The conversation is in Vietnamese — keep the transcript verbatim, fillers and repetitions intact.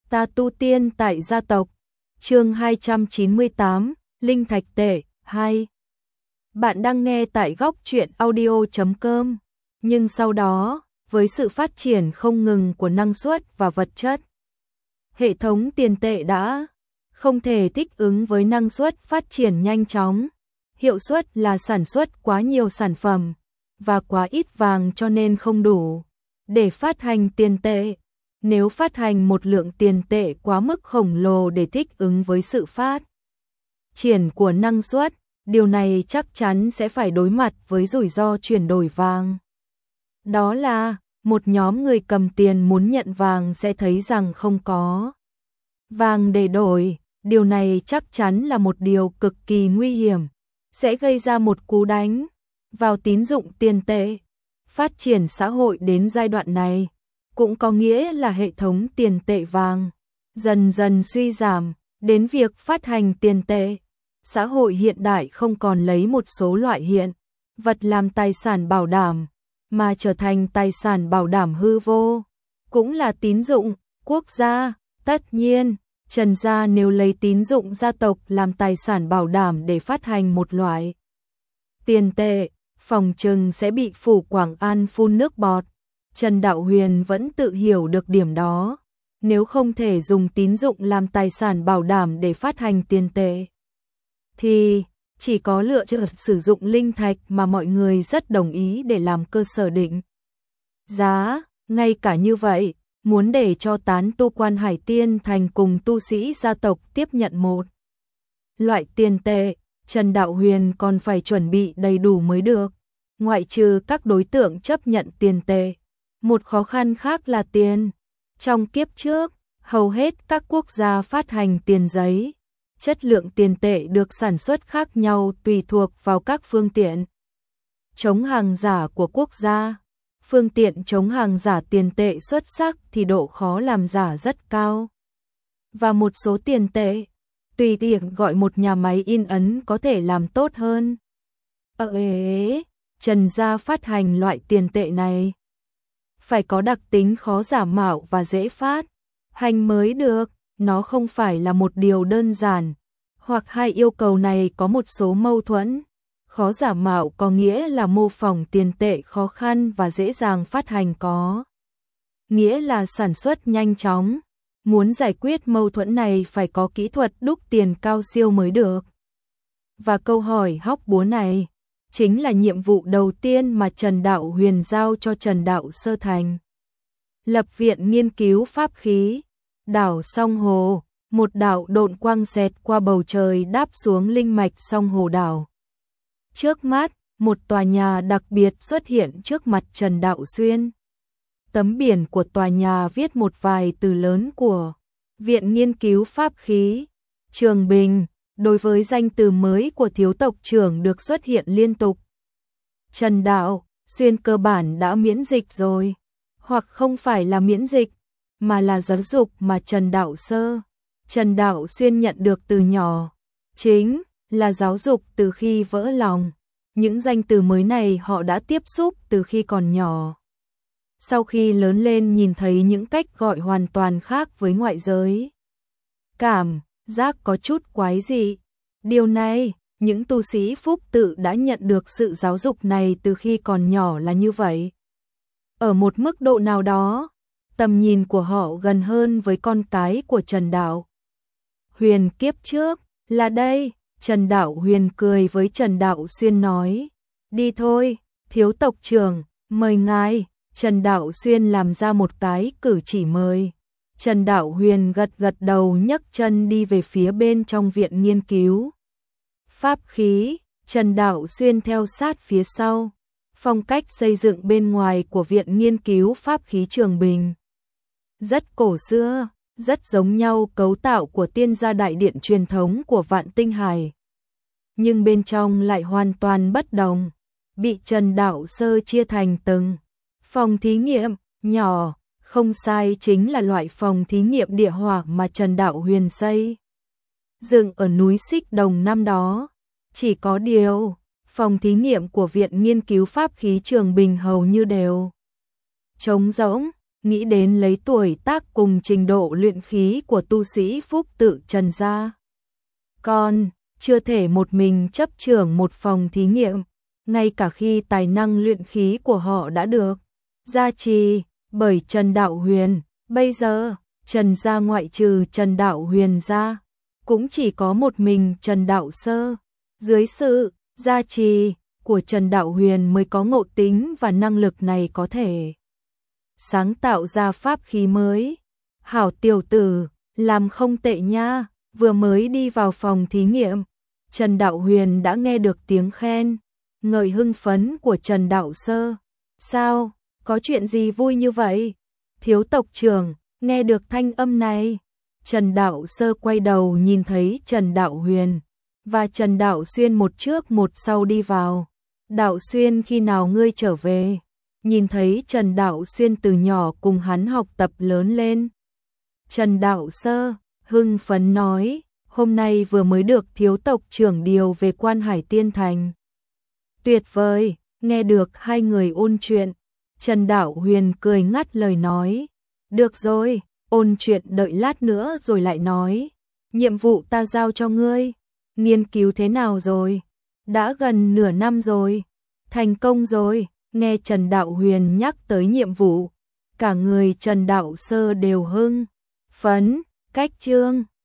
Ta tu tiên tại gia tộc. Chương hai trăm chín mươi tám, Linh thạch tệ hai. Bạn đang nghe tại góc truyện audio chấm com. Nhưng sau đó, với sự phát triển không ngừng của năng suất và vật chất, hệ thống tiền tệ đã không thể thích ứng với năng suất phát triển nhanh chóng. Hiệu suất là sản xuất quá nhiều sản phẩm và quá ít vàng cho nên không đủ để phát hành tiền tệ. Nếu phát hành một lượng tiền tệ quá mức khổng lồ để thích ứng với sự phát triển của năng suất, điều này chắc chắn sẽ phải đối mặt với rủi ro chuyển đổi vàng. Đó là, một nhóm người cầm tiền muốn nhận vàng sẽ thấy rằng không có vàng để đổi. Điều này chắc chắn là một điều cực kỳ nguy hiểm, sẽ gây ra một cú đánh vào tín dụng tiền tệ. Phát triển xã hội đến giai đoạn này cũng có nghĩa là hệ thống tiền tệ vàng dần dần suy giảm, đến việc phát hành tiền tệ. Xã hội hiện đại không còn lấy một số loại hiện vật làm tài sản bảo đảm, mà trở thành tài sản bảo đảm hư vô, cũng là tín dụng quốc gia. Tất nhiên, Trần gia nếu lấy tín dụng gia tộc làm tài sản bảo đảm để phát hành một loại tiền tệ, phòng trừng sẽ bị Phủ Quảng An phun nước bọt. Trần Đạo Huyền vẫn tự hiểu được điểm đó. Nếu không thể dùng tín dụng làm tài sản bảo đảm để phát hành tiền tệ, thì chỉ có lựa chọn sử dụng linh thạch mà mọi người rất đồng ý để làm cơ sở định giá. Ngay cả như vậy, muốn để cho tán tu Quan Hải Tiên Thành cùng tu sĩ gia tộc tiếp nhận một loại tiền tệ, Trần Đạo Huyền còn phải chuẩn bị đầy đủ mới được. Ngoại trừ các đối tượng chấp nhận tiền tệ, một khó khăn khác là tiền. Trong kiếp trước, hầu hết các quốc gia phát hành tiền giấy. Chất lượng tiền tệ được sản xuất khác nhau tùy thuộc vào các phương tiện chống hàng giả của quốc gia. Phương tiện chống hàng giả tiền tệ xuất sắc thì độ khó làm giả rất cao. Và một số tiền tệ, tùy tiện gọi một nhà máy in ấn có thể làm tốt hơn. Ờ ế, Trần gia phát hành loại tiền tệ này phải có đặc tính khó giả mạo và dễ phát hành mới được. Nó không phải là một điều đơn giản, hoặc hai yêu cầu này có một số mâu thuẫn. Khó giả mạo có nghĩa là mô phỏng tiền tệ khó khăn và dễ dàng phát hành, có nghĩa là sản xuất nhanh chóng. Muốn giải quyết mâu thuẫn này phải có kỹ thuật đúc tiền cao siêu mới được. Và câu hỏi hóc búa này chính là nhiệm vụ đầu tiên mà Trần Đạo Huyền giao cho Trần Đạo Sơ thành. Lập viện nghiên cứu pháp khí. Đảo Song Hồ, một đạo độn quang xẹt qua bầu trời đáp xuống linh mạch Song Hồ đảo. Trước mắt, một tòa nhà đặc biệt xuất hiện trước mặt Trần Đạo Xuyên. Tấm biển của tòa nhà viết một vài từ lớn của Viện Nghiên cứu Pháp khí Trường Bình. Đối với danh từ mới của thiếu tộc trưởng được xuất hiện liên tục, Trần Đạo Xuyên cơ bản đã miễn dịch rồi. Hoặc không phải là miễn dịch, mà là giáo dục mà Trần Đạo Sơ, Trần Đạo Xuyên nhận được từ nhỏ. Chính là giáo dục từ khi vỡ lòng. Những danh từ mới này họ đã tiếp xúc từ khi còn nhỏ. Sau khi lớn lên nhìn thấy những cách gọi hoàn toàn khác với ngoại giới, cảm giác có chút quái dị. Điều này, những tu sĩ phúc tự đã nhận được sự giáo dục này từ khi còn nhỏ là như vậy. Ở một mức độ nào đó, tầm nhìn của họ gần hơn với con cái của Trần Đạo Huyền kiếp trước. Là đây, Trần Đạo Huyền cười với Trần Đạo Xuyên nói. Đi thôi, thiếu tộc trưởng, mời ngài. Trần Đạo Xuyên làm ra một cái cử chỉ mời. Trần Đạo Huyền gật gật đầu nhấc chân đi về phía bên trong viện nghiên cứu pháp khí. Trần Đạo Xuyên theo sát phía sau. Phong cách xây dựng bên ngoài của Viện Nghiên cứu Pháp khí Trường Bình rất cổ xưa, rất giống nhau cấu tạo của Tiên gia đại điện truyền thống của Vạn Tinh Hải. Nhưng bên trong lại hoàn toàn bất đồng, bị Trần Đạo Sơ chia thành từng phòng thí nghiệm nhỏ. Không sai, chính là loại phòng thí nghiệm địa hỏa mà Trần Đạo Huyền xây dựng ở núi Xích Đồng năm đó. Chỉ có điều, phòng thí nghiệm của Viện Nghiên cứu Pháp khí Trường Bình hầu như đều trống rỗng. nghĩ đến lấy tuổi tác cùng trình độ luyện khí của tu sĩ Phúc tự Trần gia. Còn, chưa thể một mình chấp trưởng một phòng thí nghiệm, ngay cả khi tài năng luyện khí của họ đã được gia trì bởi Trần Đạo Huyền, bây giờ, Trần gia ngoại trừ Trần Đạo Huyền ra, cũng chỉ có một mình Trần Đạo Sơ. Dưới sự gia trì của Trần Đạo Huyền mới có ngộ tính và năng lực này có thể sáng tạo ra pháp khí mới. Hảo tiểu tử, làm không tệ nha, vừa mới đi vào phòng thí nghiệm, Trần Đạo Huyền đã nghe được tiếng khen ngợi hưng phấn của Trần Đạo Sơ. Sao, có chuyện gì vui như vậy? Thiếu tộc trưởng, nghe được thanh âm này. Trần Đạo Sơ quay đầu nhìn thấy Trần Đạo Huyền và Trần Đạo Xuyên một trước một sau đi vào. Đạo Xuyên, khi nào ngươi trở về? Nhìn thấy Trần Đạo Xuyên từ nhỏ cùng hắn học tập lớn lên, Trần Đạo Sơ hưng phấn nói, hôm nay vừa mới được thiếu tộc trưởng điều về Quan Hải Tiên Thành. Tuyệt vời, nghe được hai người ôn chuyện, Trần Đạo Huyền cười ngắt lời nói, được rồi, ôn chuyện đợi lát nữa rồi lại nói. Nhiệm vụ ta giao cho ngươi, nghiên cứu thế nào rồi? Đã gần nửa năm rồi, thành công rồi. Nghe Trần Đạo Huyền nhắc tới nhiệm vụ, cả người Trần Đạo Sơ đều hưng phấn. Cách chương